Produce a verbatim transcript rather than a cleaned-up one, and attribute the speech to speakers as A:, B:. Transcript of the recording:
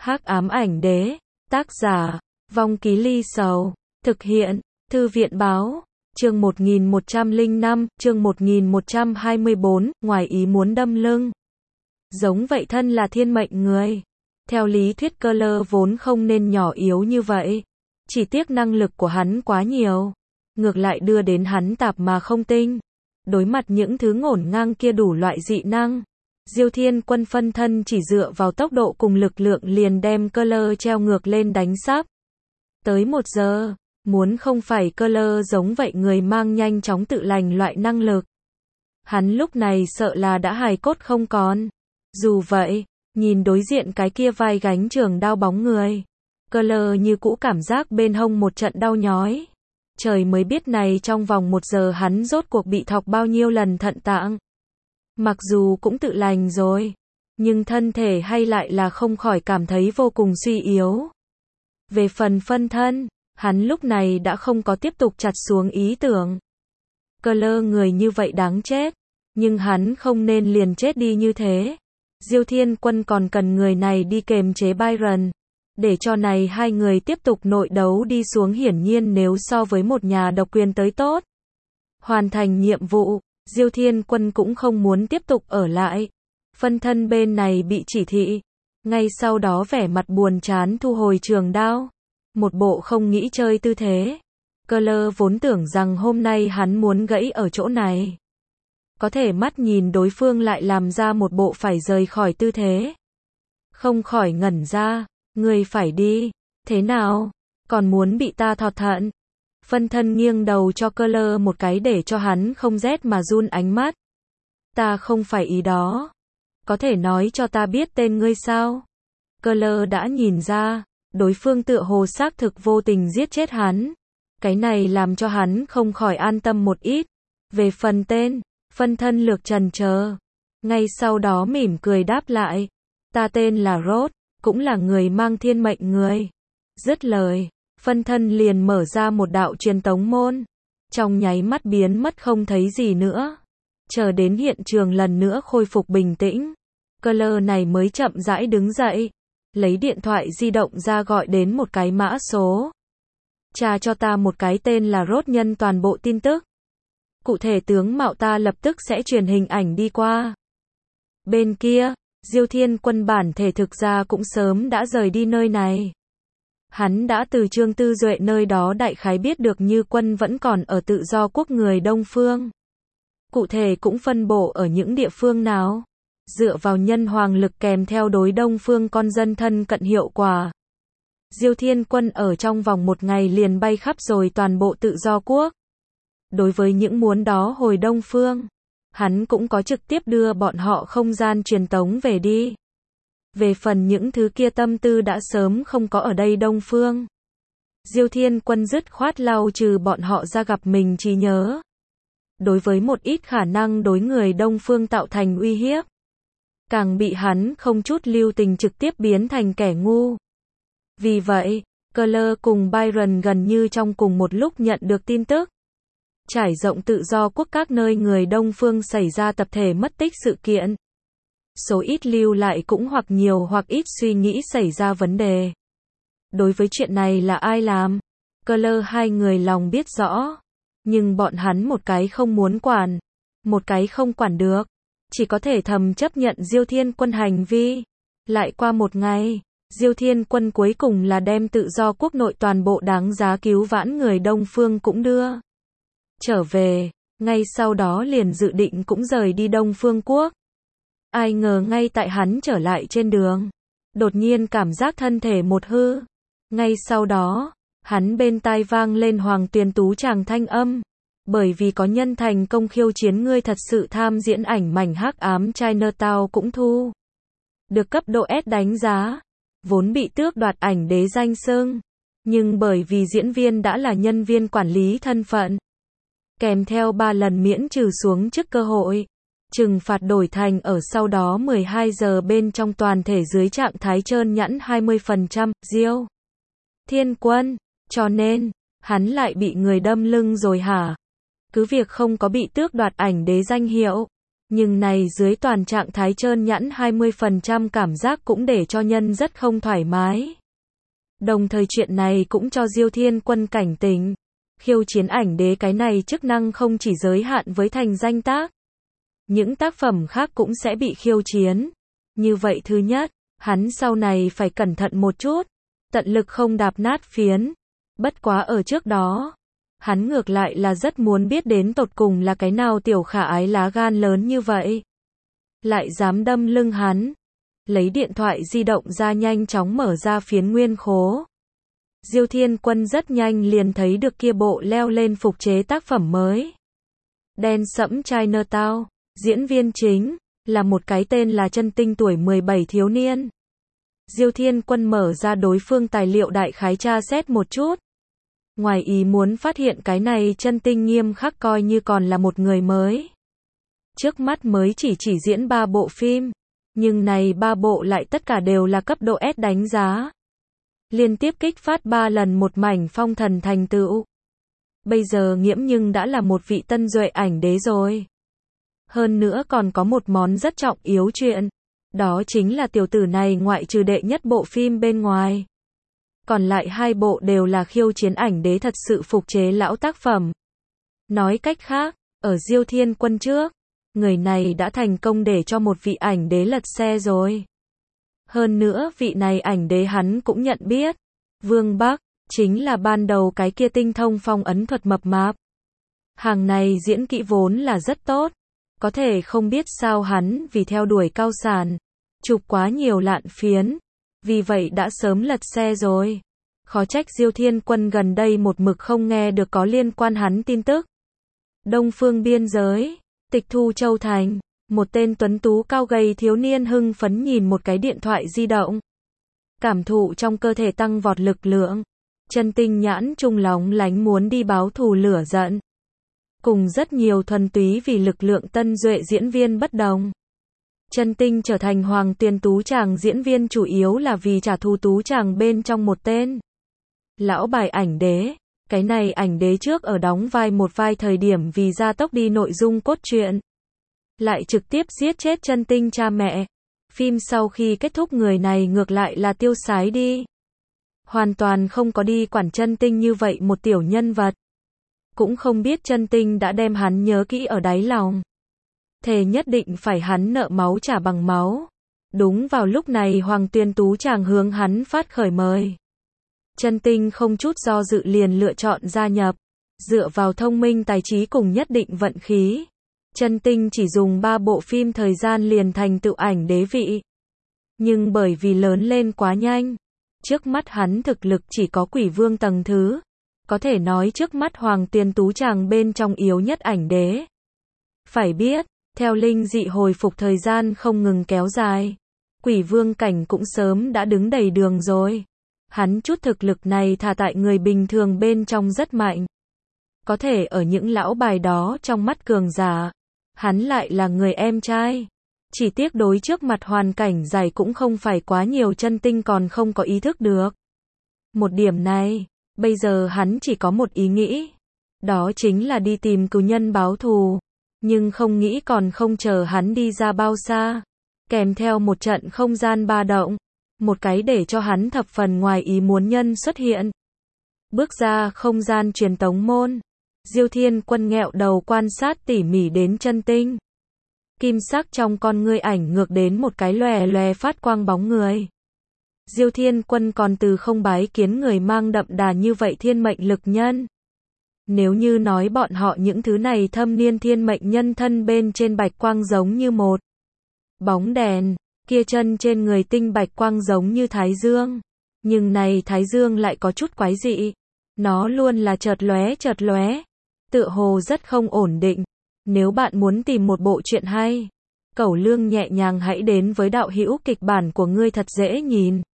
A: Hắc ám ảnh đế, tác giả, Vong Ký Ly Sầu, thực hiện, Thư viện báo, chương một nghìn một trăm lẻ năm, chương một nghìn một trăm hai mươi bốn, ngoài ý muốn đâm lưng. Giống vậy thân là thiên mệnh người. Theo lý thuyết Keller vốn không nên nhỏ yếu như vậy. Chỉ tiếc năng lực của hắn quá nhiều. Ngược lại đưa đến hắn tạp mà không tinh. Đối mặt những thứ ngổn ngang kia đủ loại dị năng. Diêu Thiên Quân phân thân chỉ dựa vào tốc độ cùng lực lượng liền đem Keller treo ngược lên đánh sắp. Tới một giờ, muốn không phải Keller giống vậy người mang nhanh chóng tự lành loại năng lực. Hắn lúc này sợ là đã hài cốt không còn. Dù vậy, nhìn đối diện cái kia vai gánh trường đao bóng người. Keller như cũ cảm giác bên hông một trận đau nhói. Trời mới biết này trong vòng một giờ hắn rốt cuộc bị thọc bao nhiêu lần thận tạng. Mặc dù cũng tự lành rồi, nhưng thân thể hay lại là không khỏi cảm thấy vô cùng suy yếu. Về phần phân thân, hắn lúc này đã không có tiếp tục chặt xuống ý tưởng. Keller người như vậy đáng chết, nhưng hắn không nên liền chết đi như thế. Diêu Thiên Quân còn cần người này đi kềm chế Byron, để cho này hai người tiếp tục nội đấu đi xuống hiển nhiên nếu so với một nhà độc quyền tới tốt. Hoàn thành nhiệm vụ, Diêu Thiên Quân cũng không muốn tiếp tục ở lại. Phân thân bên này bị chỉ thị, ngay sau đó vẻ mặt buồn chán thu hồi trường đao. Một bộ không nghĩ chơi tư thế. Keller vốn tưởng rằng hôm nay hắn muốn gãy ở chỗ này. Có thể mắt nhìn đối phương lại làm ra một bộ phải rời khỏi tư thế. Không khỏi ngẩn ra, người phải đi, thế nào, còn muốn bị ta thọt thận. Phân thân nghiêng đầu cho Keller một cái để cho hắn không rét mà run ánh mắt. Ta không phải ý đó. Có thể nói cho ta biết tên ngươi sao? Keller đã nhìn ra, đối phương tựa hồ xác thực vô tình giết chết hắn. Cái này làm cho hắn không khỏi an tâm một ít. Về phần tên, phân thân lược trần chờ. Ngay sau đó mỉm cười đáp lại. Ta tên là Rốt, cũng là người mang thiên mệnh người. Dứt lời, phân thân liền mở ra một đạo truyền tống môn. Trong nháy mắt biến mất không thấy gì nữa. Chờ đến hiện trường lần nữa khôi phục bình tĩnh. Keller này mới chậm rãi đứng dậy. Lấy điện thoại di động ra gọi đến một cái mã số. Tra cho ta một cái tên là Rốt nhân toàn bộ tin tức. Cụ thể tướng mạo ta lập tức sẽ truyền hình ảnh đi qua. Bên kia, Diêu Thiên Quân bản thể thực ra cũng sớm đã rời đi nơi này. Hắn đã từ Trương Tư Duệ nơi đó đại khái biết được Như Quân vẫn còn ở Tự Do Quốc người Đông Phương. Cụ thể cũng phân bổ ở những địa phương nào. Dựa vào nhân hoàng lực kèm theo đối Đông Phương con dân thân cận hiệu quả. Diêu Thiên Quân ở trong vòng một ngày liền bay khắp rồi toàn bộ Tự Do Quốc. Đối với những muốn đó hồi Đông Phương, hắn cũng có trực tiếp đưa bọn họ không gian truyền tống về đi. Về phần những thứ kia tâm tư đã sớm không có ở đây Đông Phương. Diêu Thiên Quân dứt khoát lau trừ bọn họ ra gặp mình trí nhớ. Đối với một ít khả năng đối người Đông Phương tạo thành uy hiếp. Càng bị hắn không chút lưu tình trực tiếp biến thành kẻ ngu. Vì vậy, Keller cùng Byron gần như trong cùng một lúc nhận được tin tức. Trải rộng Tự Do Quốc các nơi người Đông Phương xảy ra tập thể mất tích sự kiện. Số ít lưu lại cũng hoặc nhiều hoặc ít suy nghĩ xảy ra vấn đề. Đối với chuyện này là ai làm? Keller hai người lòng biết rõ. Nhưng bọn hắn một cái không muốn quản. Một cái không quản được. Chỉ có thể thầm chấp nhận Diêu Thiên Quân hành vi. Lại qua một ngày, Diêu Thiên Quân cuối cùng là đem Tự Do Quốc nội toàn bộ đáng giá cứu vãn người Đông Phương cũng đưa trở về. Ngay sau đó liền dự định cũng rời đi Đông Phương Quốc. Ai ngờ ngay tại hắn trở lại trên đường, đột nhiên cảm giác thân thể một hư. Ngay sau đó, hắn bên tai vang lên Hoàng Tuyền Tú chàng thanh âm. Bởi vì có nhân thành công khiêu chiến ngươi thật sự tham diễn ảnh mảnh hắc ám Chinatown cũng thu được cấp độ S đánh giá. Vốn bị tước đoạt ảnh đế danh xưng. Nhưng bởi vì diễn viên đã là nhân viên quản lý thân phận. Kèm theo ba lần miễn trừ xuống chức cơ hội. Trừng phạt đổi thành ở sau đó mười hai giờ bên trong toàn thể dưới trạng thái trơn nhẵn hai mươi phần trăm, Diêu Thiên Quân, cho nên, hắn lại bị người đâm lưng rồi hả? Cứ việc không có bị tước đoạt ảnh đế danh hiệu, Nhưng này dưới toàn trạng thái trơn nhẵn hai mươi phần trăm cảm giác cũng để cho nhân rất không thoải mái. Đồng thời chuyện này cũng cho Diêu Thiên Quân cảnh tỉnh. Khiêu chiến ảnh đế cái này chức năng không chỉ giới hạn với thành danh tác. Những tác phẩm khác cũng sẽ bị khiêu chiến. Như vậy thứ nhất, hắn sau này phải cẩn thận một chút. Tận lực không đạp nát phiến. Bất quá ở trước đó, hắn ngược lại là rất muốn biết đến tột cùng là cái nào tiểu khả ái lá gan lớn như vậy. Lại dám đâm lưng hắn. Lấy điện thoại di động ra nhanh chóng mở ra phiến nguyên khố. Diêu Thiên Quân rất nhanh liền thấy được kia bộ leo lên phục chế tác phẩm mới. Đen sẫm Chinatown, diễn viên chính, là một cái tên là Chân Tinh tuổi mười bảy thiếu niên. Diêu Thiên Quân mở ra đối phương tài liệu đại khái tra xét một chút. Ngoài ý muốn phát hiện cái này Chân Tinh nghiêm khắc coi như còn là một người mới. Trước mắt mới chỉ chỉ diễn ba bộ phim, nhưng này ba bộ lại tất cả đều là cấp độ S đánh giá. Liên tiếp kích phát ba lần một mảnh phong thần thành tựu. Bây giờ nghiễm nhưng đã là một vị tân duệ ảnh đế rồi. Hơn nữa còn có một món rất trọng yếu chuyện. Đó chính là tiểu tử này ngoại trừ đệ nhất bộ phim bên ngoài. Còn lại hai bộ đều là khiêu chiến ảnh đế thật sự phục chế lão tác phẩm. Nói cách khác, ở Diêu Thiên Quân trước, người này đã thành công để cho một vị ảnh đế lật xe rồi. Hơn nữa vị này ảnh đế hắn cũng nhận biết. Vương Bắc, chính là ban đầu cái kia tinh thông phong ấn thuật mập mạp. Hàng này diễn kỹ vốn là rất tốt. Có thể không biết sao hắn vì theo đuổi cao sản. Chụp quá nhiều lạn phiến. Vì vậy đã sớm lật xe rồi. Khó trách Diêu Thiên Quân gần đây một mực không nghe được có liên quan hắn tin tức. Đông phương biên giới, Tịch Thu Châu Thành. Một tên tuấn tú cao gầy thiếu niên hưng phấn nhìn một cái điện thoại di động. Cảm thụ trong cơ thể tăng vọt lực lượng. Chân Tinh nhãn trung lóng lánh muốn đi báo thù lửa giận. Cùng rất nhiều thuần túy vì lực lượng tân duệ diễn viên bất đồng. Chân Tinh trở thành Hoàng Tuyền Tú Tràng diễn viên chủ yếu là vì trả thù Tú Tràng bên trong một tên. Lão bài ảnh đế. Cái này ảnh đế trước ở đóng vai một vai thời điểm vì gia tốc đi nội dung cốt truyện. Lại trực tiếp giết chết Chân Tinh cha mẹ. Phim sau khi kết thúc người này ngược lại là tiêu sái đi. Hoàn toàn không có đi quản Chân Tinh như vậy một tiểu nhân vật. Cũng không biết Chân Tinh đã đem hắn nhớ kỹ ở đáy lòng. Thề nhất định phải hắn nợ máu trả bằng máu. Đúng vào lúc này Hoàng Tuyền Tú Tràng hướng hắn phát khởi mời. Chân Tinh không chút do dự liền lựa chọn gia nhập. Dựa vào thông minh tài trí cùng nhất định vận khí. Chân Tinh chỉ dùng ba bộ phim thời gian liền thành tựu ảnh đế vị. Nhưng bởi vì lớn lên quá nhanh. Trước mắt hắn thực lực chỉ có quỷ vương tầng thứ. Có thể nói trước mắt Hoàng Tuyền Tú Tràng bên trong yếu nhất ảnh đế. Phải biết, theo linh dị hồi phục thời gian không ngừng kéo dài. Quỷ vương cảnh cũng sớm đã đứng đầy đường rồi. Hắn chút thực lực này thả tại người bình thường bên trong rất mạnh. Có thể ở những lão bài đó trong mắt cường giả. Hắn lại là người em trai. Chỉ tiếc đối trước mặt hoàn cảnh dài cũng không phải quá nhiều. Chân Tinh còn không có ý thức được. Một điểm này, bây giờ hắn chỉ có một ý nghĩ. Đó chính là đi tìm cừu nhân báo thù. Nhưng không nghĩ còn không chờ hắn đi ra bao xa. Kèm theo một trận không gian ba động. Một cái để cho hắn thập phần ngoài ý muốn nhân xuất hiện. Bước ra không gian truyền tống môn. Diêu Thiên Quân nghẹo đầu quan sát tỉ mỉ đến Chân Tinh. Kim sắc trong con ngươi ảnh ngược đến một cái lòe lòe phát quang bóng người. Diêu Thiên Quân còn từ không bái kiến người mang đậm đà như vậy thiên mệnh lực nhân. Nếu như nói bọn họ những thứ này thâm niên thiên mệnh nhân thân bên trên bạch quang giống như một bóng đèn, kia chân trên người tinh bạch quang giống như thái dương. Nhưng này thái dương lại có chút quái dị. Nó luôn là chợt lóe chợt lóe. Tựa hồ rất không ổn định. Nếu bạn muốn tìm một bộ truyện hay, Cẩu Lương nhẹ nhàng hãy đến với đạo hữu kịch bản của ngươi thật dễ nhìn.